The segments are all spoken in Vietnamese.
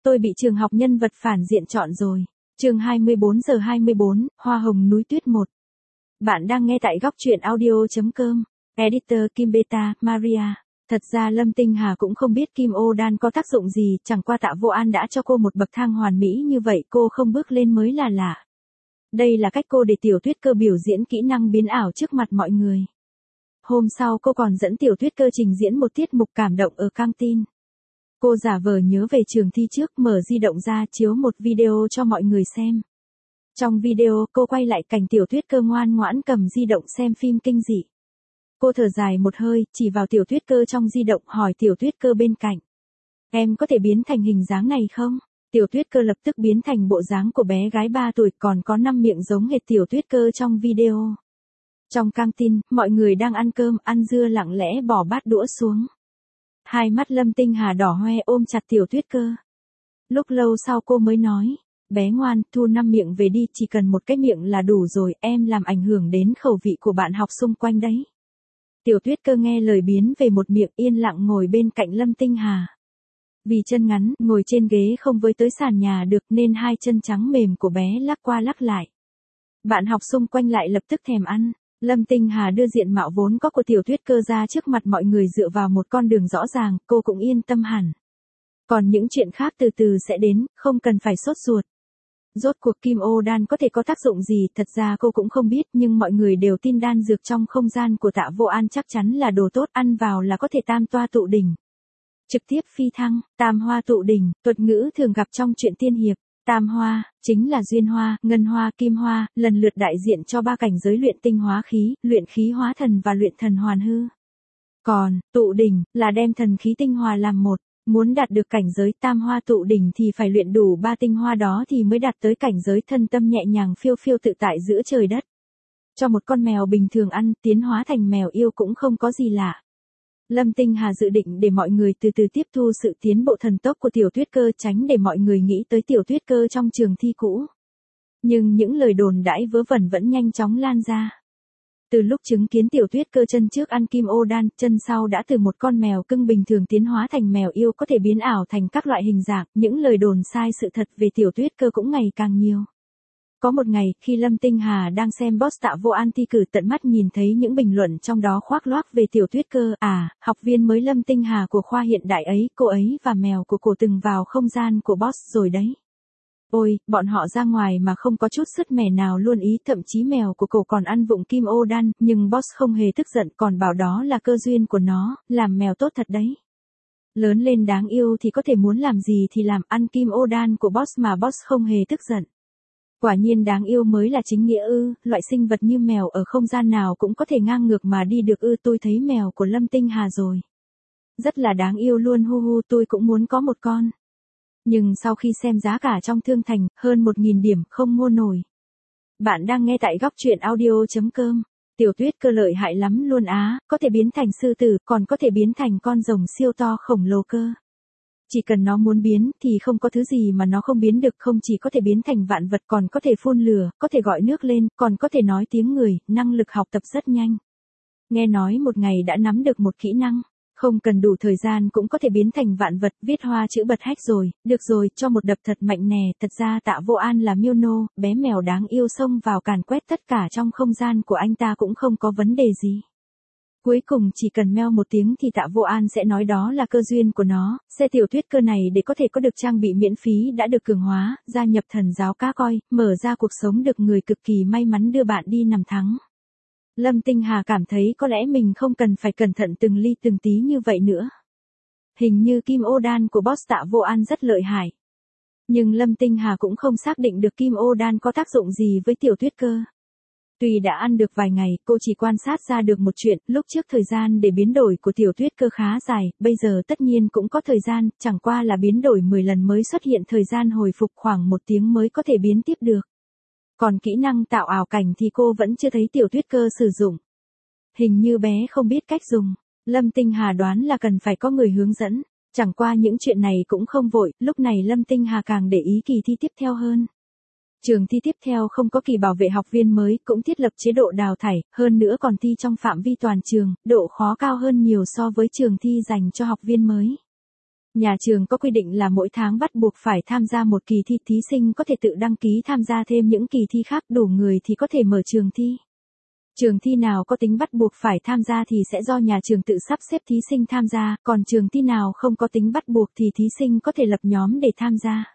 Tôi bị trường học nhân vật phản diện chọn rồi. Chương 24 giờ 24, Hoa hồng núi tuyết 1. Bạn đang nghe tại góc truyện audio.com. Editor Kim Beta, Maria. Thật ra Lâm Tinh Hà cũng không biết Kim Ô Đan có tác dụng gì, chẳng qua Tạ Vô An đã cho cô một bậc thang hoàn mỹ như vậy cô không bước lên mới là lạ. Đây là cách cô để Tiểu Tuyết Cơ biểu diễn kỹ năng biến ảo trước mặt mọi người. Hôm sau cô còn dẫn Tiểu Tuyết Cơ trình diễn một tiết mục cảm động ở căng tin. Cô giả vờ nhớ về trường thi trước, mở di động ra chiếu một video cho mọi người xem. Trong video, cô quay lại cảnh Tiểu Tuyết Cơ ngoan ngoãn cầm di động xem phim kinh dị. Cô thở dài một hơi, chỉ vào Tiểu Tuyết Cơ trong di động hỏi Tiểu Tuyết Cơ bên cạnh. Em có thể biến thành hình dáng này không? Tiểu Tuyết Cơ lập tức biến thành bộ dáng của bé gái 3 tuổi còn có 5 miệng giống hệt Tiểu Tuyết Cơ trong video. Trong căng tin, mọi người đang ăn cơm, ăn dưa lặng lẽ bỏ bát đũa xuống. Hai mắt Lâm Tinh Hà đỏ hoe ôm chặt Tiểu Tuyết Cơ. Lúc lâu sau cô mới nói, bé ngoan, thu 5 miệng về đi, chỉ cần một cái miệng là đủ rồi, em làm ảnh hưởng đến khẩu vị của bạn học xung quanh đấy. Tiểu Tuyết Cơ nghe lời biến về một miệng yên lặng ngồi bên cạnh Lâm Tinh Hà. Vì chân ngắn, ngồi trên ghế không với tới sàn nhà được nên hai chân trắng mềm của bé lắc qua lắc lại. Bạn học xung quanh lại lập tức thèm ăn. Lâm Tinh Hà đưa diện mạo vốn có của Tiểu Tuyết Cơ ra trước mặt mọi người dựa vào một con đường rõ ràng, cô cũng yên tâm hẳn. Còn những chuyện khác từ từ sẽ đến, không cần phải sốt ruột. Rốt cuộc Kim Ô Đan có thể có tác dụng gì, thật ra cô cũng không biết, nhưng mọi người đều tin đan dược trong không gian của Tạ Vô An chắc chắn là đồ tốt, ăn vào là có thể tam toa tụ đỉnh. Trực tiếp phi thăng, tam hoa tụ đỉnh, thuật ngữ thường gặp trong truyện tiên hiệp. Tam hoa, chính là duyên hoa, ngân hoa, kim hoa, lần lượt đại diện cho 3 cảnh giới luyện tinh hóa khí, luyện khí hóa thần và luyện thần hoàn hư. Còn, tụ đỉnh, là đem thần khí tinh hòa làm một. Muốn đạt được cảnh giới tam hoa tụ đỉnh thì phải luyện đủ 3 tinh hoa đó thì mới đạt tới cảnh giới thân tâm nhẹ nhàng phiêu phiêu tự tại giữa trời đất. Cho một con mèo bình thường ăn, tiến hóa thành mèo yêu cũng không có gì lạ. Lâm Tinh Hà dự định để mọi người từ từ tiếp thu sự tiến bộ thần tốc của Tiểu Tuyết Cơ, tránh để mọi người nghĩ tới Tiểu Tuyết Cơ trong trường thi cũ. Nhưng những lời đồn đãi vớ vẩn vẫn nhanh chóng lan ra. Từ lúc chứng kiến Tiểu Tuyết Cơ chân trước ăn Kim Ô Đan, chân sau đã từ một con mèo cưng bình thường tiến hóa thành mèo yêu có thể biến ảo thành các loại hình dạng, những lời đồn sai sự thật về Tiểu Tuyết Cơ cũng ngày càng nhiều. Có một ngày, khi Lâm Tinh Hà đang xem boss Tạ Vô An thi cử, tận mắt nhìn thấy những bình luận trong đó khoác loác về Tiểu Tuyết Cơ. Học viên mới Lâm Tinh Hà của khoa hiện đại ấy, cô ấy và mèo của cô từng vào không gian của boss rồi đấy. Ôi, bọn họ ra ngoài mà không có chút sứt mẻ nào luôn ý, thậm chí mèo của cô còn ăn vụng Kim Ô Đan, nhưng boss không hề tức giận, còn bảo đó là cơ duyên của nó, làm mèo tốt thật đấy. Lớn lên đáng yêu thì có thể muốn làm gì thì làm, ăn Kim Ô Đan của boss mà boss không hề tức giận. Quả nhiên đáng yêu mới là chính nghĩa ư, loại sinh vật như mèo ở không gian nào cũng có thể ngang ngược mà đi được ư, tôi thấy mèo của Lâm Tinh Hà rồi. Rất là đáng yêu luôn, hu hu, tôi cũng muốn có một con. Nhưng sau khi xem giá cả trong thương thành, hơn 1.000 điểm, không mua nổi. Bạn đang nghe tại góc truyện audio.com. Tiểu Tuyết Cơ lợi hại lắm luôn á, có thể biến thành sư tử, còn có thể biến thành con rồng siêu to khổng lồ cơ. Chỉ cần nó muốn biến thì không có thứ gì mà nó không biến được, không chỉ có thể biến thành vạn vật còn có thể phun lửa, có thể gọi nước lên, còn có thể nói tiếng người, năng lực học tập rất nhanh. Nghe nói một ngày đã nắm được một kỹ năng, không cần đủ thời gian cũng có thể biến thành vạn vật, viết hoa chữ bật hách rồi, được rồi, cho một đập thật mạnh nè, thật ra Tạ Vô An là miêu nô, bé mèo đáng yêu xông vào càn quét tất cả trong không gian của anh ta cũng không có vấn đề gì. Cuối cùng chỉ cần meo một tiếng thì Tạ Vô An sẽ nói đó là cơ duyên của nó, xe Tiểu Tuyết Cơ này để có thể có được trang bị miễn phí đã được cường hóa, gia nhập thần giáo cá coi, mở ra cuộc sống được người cực kỳ may mắn đưa bạn đi nằm thắng. Lâm Tinh Hà cảm thấy có lẽ mình không cần phải cẩn thận từng ly từng tí như vậy nữa. Hình như Kim Ô Đan của boss Tạ Vô An rất lợi hại. Nhưng Lâm Tinh Hà cũng không xác định được Kim Ô Đan có tác dụng gì với Tiểu Tuyết Cơ. Tuy đã ăn được vài ngày, cô chỉ quan sát ra được một chuyện, lúc trước thời gian để biến đổi của Tiểu Tuyết Cơ khá dài, bây giờ tất nhiên cũng có thời gian, chẳng qua là biến đổi 10 lần mới xuất hiện thời gian hồi phục khoảng 1 tiếng mới có thể biến tiếp được. Còn kỹ năng tạo ảo cảnh thì cô vẫn chưa thấy Tiểu Tuyết Cơ sử dụng. Hình như bé không biết cách dùng. Lâm Tinh Hà đoán là cần phải có người hướng dẫn. Chẳng qua những chuyện này cũng không vội, lúc này Lâm Tinh Hà càng để ý kỳ thi tiếp theo hơn. Trường thi tiếp theo không có kỳ bảo vệ học viên mới, cũng thiết lập chế độ đào thải, hơn nữa còn thi trong phạm vi toàn trường, độ khó cao hơn nhiều so với trường thi dành cho học viên mới. Nhà trường có quy định là mỗi tháng bắt buộc phải tham gia một kỳ thi, thí sinh có thể tự đăng ký tham gia thêm những kỳ thi khác, đủ người thì có thể mở trường thi. Trường thi nào có tính bắt buộc phải tham gia thì sẽ do nhà trường tự sắp xếp thí sinh tham gia, còn trường thi nào không có tính bắt buộc thì thí sinh có thể lập nhóm để tham gia.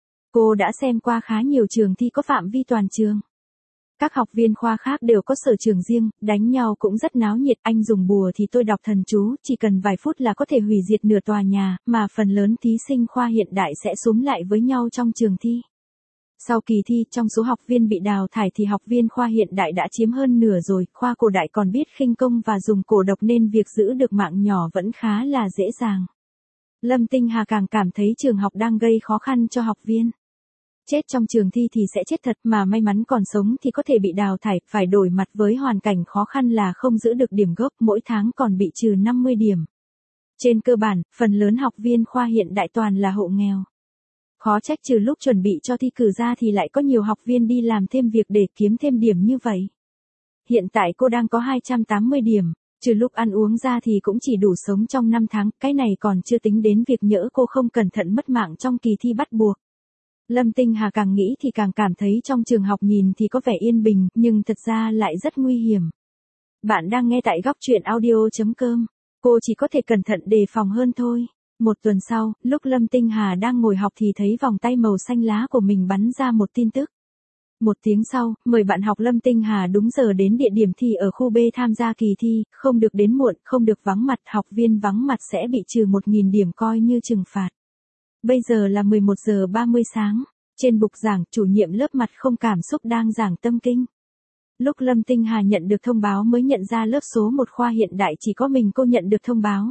Cô đã xem qua khá nhiều trường thi có phạm vi toàn trường. Các học viên khoa khác đều có sở trường riêng, đánh nhau cũng rất náo nhiệt, anh dùng bùa thì tôi đọc thần chú, chỉ cần vài phút là có thể hủy diệt nửa tòa nhà, mà phần lớn thí sinh khoa hiện đại sẽ xúm lại với nhau trong trường thi. Sau kỳ thi, trong số học viên bị đào thải thì học viên khoa hiện đại đã chiếm hơn nửa rồi, khoa cổ đại còn biết khinh công và dùng cổ độc nên việc giữ được mạng nhỏ vẫn khá là dễ dàng. Lâm Tinh Hà càng cảm thấy trường học đang gây khó khăn cho học viên. Chết trong trường thi thì sẽ chết thật, mà may mắn còn sống thì có thể bị đào thải, phải đổi mặt với hoàn cảnh khó khăn là không giữ được điểm gốc, mỗi tháng còn bị trừ 50 điểm. Trên cơ bản, phần lớn học viên khoa hiện đại toàn là hộ nghèo. Khó trách trừ lúc chuẩn bị cho thi cử ra thì lại có nhiều học viên đi làm thêm việc để kiếm thêm điểm như vậy. Hiện tại cô đang có 280 điểm, trừ lúc ăn uống ra thì cũng chỉ đủ sống trong 5 tháng, cái này còn chưa tính đến việc nhỡ cô không cẩn thận mất mạng trong kỳ thi bắt buộc. Lâm Tinh Hà càng nghĩ thì càng cảm thấy trong trường học nhìn thì có vẻ yên bình, nhưng thật ra lại rất nguy hiểm. Bạn đang nghe tại góc truyện audio.com. Cô chỉ có thể cẩn thận đề phòng hơn thôi. Một tuần sau, lúc Lâm Tinh Hà đang ngồi học thì thấy vòng tay màu xanh lá của mình bắn ra một tin tức. Một tiếng sau, mời bạn học Lâm Tinh Hà đúng giờ đến địa điểm thi ở khu B tham gia kỳ thi, không được đến muộn, không được vắng mặt, học viên vắng mặt sẽ bị trừ 1.000 điểm coi như trừng phạt. Bây giờ là 11 giờ 30 sáng, trên bục giảng, chủ nhiệm lớp mặt không cảm xúc đang giảng tâm kinh. Lúc Lâm Tinh Hà nhận được thông báo mới nhận ra lớp số 1 khoa hiện đại chỉ có mình cô nhận được thông báo.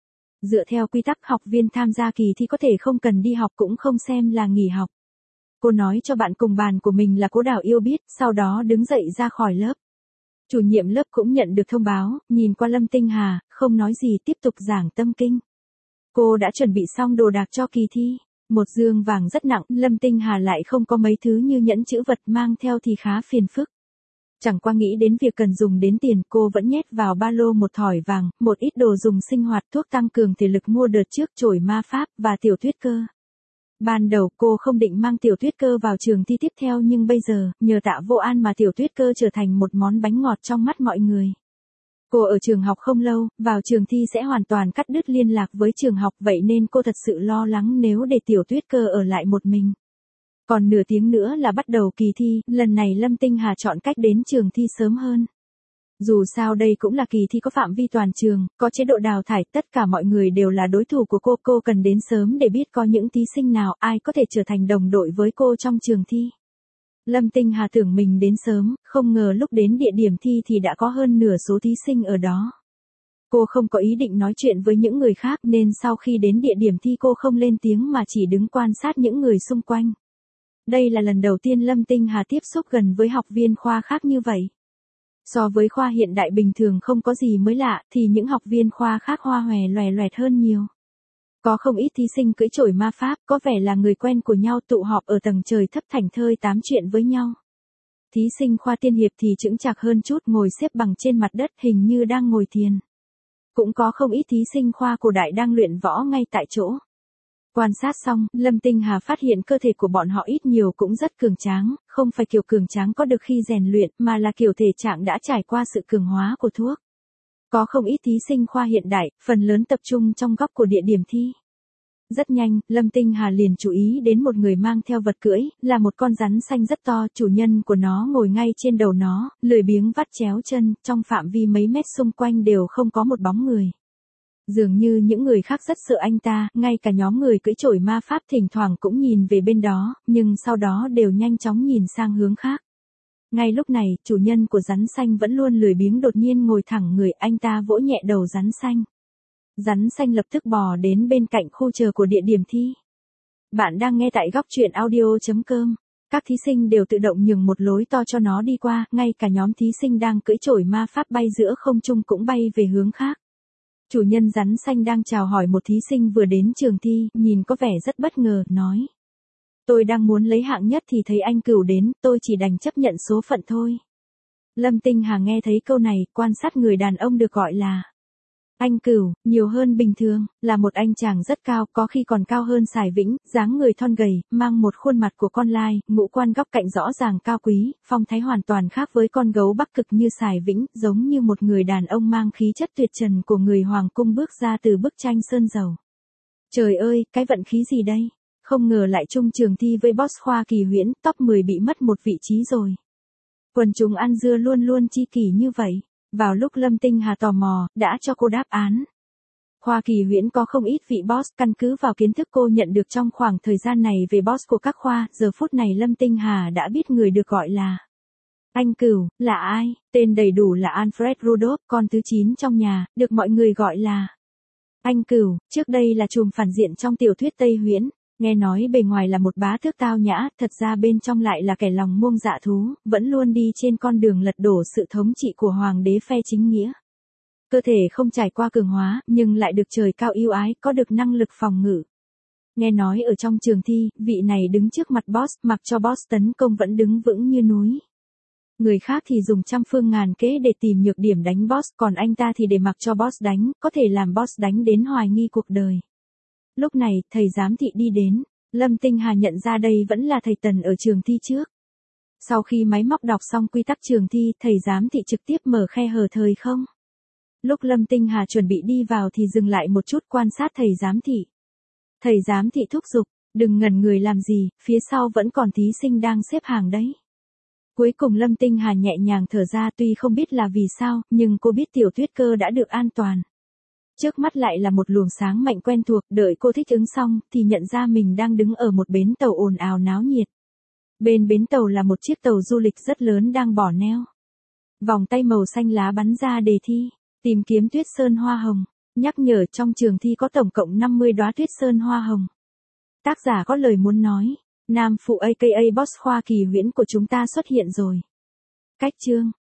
Dựa theo quy tắc, học viên tham gia kỳ thi có thể không cần đi học cũng không xem là nghỉ học. Cô nói cho bạn cùng bàn của mình là Cố Đào Yêu biết, sau đó đứng dậy ra khỏi lớp. Chủ nhiệm lớp cũng nhận được thông báo, nhìn qua Lâm Tinh Hà, không nói gì tiếp tục giảng tâm kinh. Cô đã chuẩn bị xong đồ đạc cho kỳ thi. Một dương vàng rất nặng, Lâm Tinh Hà lại không có mấy thứ như nhẫn chữ vật mang theo thì khá phiền phức. Chẳng qua nghĩ đến việc cần dùng đến tiền, cô vẫn nhét vào ba lô một thỏi vàng, một ít đồ dùng sinh hoạt, thuốc tăng cường thể lực mua đợt trước, chổi ma pháp, và tiểu tuyết cơ. Ban đầu cô không định mang tiểu tuyết cơ vào trường thi tiếp theo nhưng bây giờ, nhờ Tạ Vô An mà tiểu tuyết cơ trở thành một món bánh ngọt trong mắt mọi người. Cô ở trường học không lâu, vào trường thi sẽ hoàn toàn cắt đứt liên lạc với trường học, vậy nên cô thật sự lo lắng nếu để tiểu tuyết cơ ở lại một mình. Còn nửa tiếng nữa là bắt đầu kỳ thi, lần này Lâm Tinh Hà chọn cách đến trường thi sớm hơn. Dù sao đây cũng là kỳ thi có phạm vi toàn trường, có chế độ đào thải, tất cả mọi người đều là đối thủ của cô cần đến sớm để biết có những thí sinh nào ai có thể trở thành đồng đội với cô trong trường thi. Lâm Tinh Hà tưởng mình đến sớm, không ngờ lúc đến địa điểm thi thì đã có hơn nửa số thí sinh ở đó. Cô không có ý định nói chuyện với những người khác nên sau khi đến địa điểm thi cô không lên tiếng mà chỉ đứng quan sát những người xung quanh. Đây là lần đầu tiên Lâm Tinh Hà tiếp xúc gần với học viên khoa khác như vậy. So với khoa hiện đại bình thường không có gì mới lạ thì những học viên khoa khác hoa hòe loè loẹt hơn nhiều. Có không ít thí sinh cưỡi chổi ma pháp, có vẻ là người quen của nhau tụ họp ở tầng trời thấp thảnh thơi tám chuyện với nhau. Thí sinh khoa tiên hiệp thì chững chạc hơn chút, ngồi xếp bằng trên mặt đất hình như đang ngồi thiền. Cũng có không ít thí sinh khoa cổ đại đang luyện võ ngay tại chỗ. Quan sát xong, Lâm Tinh Hà phát hiện cơ thể của bọn họ ít nhiều cũng rất cường tráng, không phải kiểu cường tráng có được khi rèn luyện mà là kiểu thể trạng đã trải qua sự cường hóa của thuốc. Có không ít thí sinh khoa hiện đại, phần lớn tập trung trong góc của địa điểm thi. Rất nhanh, Lâm Tinh Hà liền chú ý đến một người mang theo vật cưỡi, là một con rắn xanh rất to, chủ nhân của nó ngồi ngay trên đầu nó, lười biếng vắt chéo chân, trong phạm vi mấy mét xung quanh đều không có một bóng người. Dường như những người khác rất sợ anh ta, ngay cả nhóm người cưỡi chổi ma pháp thỉnh thoảng cũng nhìn về bên đó, nhưng sau đó đều nhanh chóng nhìn sang hướng khác. Ngay lúc này, chủ nhân của rắn xanh vẫn luôn lười biếng đột nhiên ngồi thẳng người, anh ta vỗ nhẹ đầu rắn xanh. Rắn xanh lập tức bò đến bên cạnh khu chờ của địa điểm thi. Bạn đang nghe tại góc truyện audio.com. Các thí sinh đều tự động nhường một lối to cho nó đi qua, ngay cả nhóm thí sinh đang cưỡi chổi ma pháp bay giữa không trung cũng bay về hướng khác. Chủ nhân rắn xanh đang chào hỏi một thí sinh vừa đến trường thi, nhìn có vẻ rất bất ngờ, nói. Tôi đang muốn lấy hạng nhất thì thấy anh Cửu đến, tôi chỉ đành chấp nhận số phận thôi. Lâm Tinh Hà nghe thấy câu này, quan sát người đàn ông được gọi là Anh Cửu, nhiều hơn bình thường, là một anh chàng rất cao, có khi còn cao hơn Sài Vĩnh, dáng người thon gầy, mang một khuôn mặt của con lai, ngũ quan góc cạnh rõ ràng cao quý, phong thái hoàn toàn khác với con gấu Bắc Cực như Sài Vĩnh, giống như một người đàn ông mang khí chất tuyệt trần của người hoàng cung bước ra từ bức tranh sơn dầu. Trời ơi, cái vận khí gì đây? Không ngờ lại chung trường thi với boss Khoa Kỳ Huyễn, top 10 bị mất một vị trí rồi. Quần chúng ăn dưa luôn luôn chi kỷ như vậy. Vào lúc Lâm Tinh Hà tò mò, đã cho cô đáp án. Khoa Kỳ Huyễn có không ít vị boss, căn cứ vào kiến thức cô nhận được trong khoảng thời gian này về boss của các khoa, giờ phút này Lâm Tinh Hà đã biết người được gọi là anh Cửu, là ai? Tên đầy đủ là Alfred Rudolph, con thứ 9 trong nhà, được mọi người gọi là anh Cửu, trước đây là trùm phản diện trong tiểu thuyết Tây Huyễn. Nghe nói bề ngoài là một bá tước tao nhã, thật ra bên trong lại là kẻ lòng muông dạ thú, vẫn luôn đi trên con đường lật đổ sự thống trị của hoàng đế phe chính nghĩa. Cơ thể không trải qua cường hóa, nhưng lại được trời cao yêu ái, có được năng lực phòng ngự. Nghe nói ở trong trường thi, vị này đứng trước mặt boss, mặc cho boss tấn công vẫn đứng vững như núi. Người khác thì dùng trăm phương ngàn kế để tìm nhược điểm đánh boss, còn anh ta thì để mặc cho boss đánh, có thể làm boss đánh đến hoài nghi cuộc đời. Lúc này, thầy giám thị đi đến, Lâm Tinh Hà nhận ra đây vẫn là thầy Tần ở trường thi trước. Sau khi máy móc đọc xong quy tắc trường thi, thầy giám thị trực tiếp mở khe hở thời không. Lúc Lâm Tinh Hà chuẩn bị đi vào thì dừng lại một chút quan sát thầy giám thị. Thầy giám thị thúc giục, đừng ngẩn người làm gì, phía sau vẫn còn thí sinh đang xếp hàng đấy. Cuối cùng Lâm Tinh Hà nhẹ nhàng thở ra, tuy không biết là vì sao, nhưng cô biết Tiểu Tuyết Cơ đã được an toàn. Trước mắt lại là một luồng sáng mạnh quen thuộc, đợi cô thích ứng xong, thì nhận ra mình đang đứng ở một bến tàu ồn ào náo nhiệt. Bên bến tàu là một chiếc tàu du lịch rất lớn đang bỏ neo. Vòng tay màu xanh lá bắn ra đề thi, tìm kiếm tuyết sơn hoa hồng. Nhắc nhở trong trường thi có tổng cộng 50 đóa tuyết sơn hoa hồng. Tác giả có lời muốn nói, Nam phụ aka boss Khoa Kỳ Huyễn của chúng ta xuất hiện rồi. Cách chương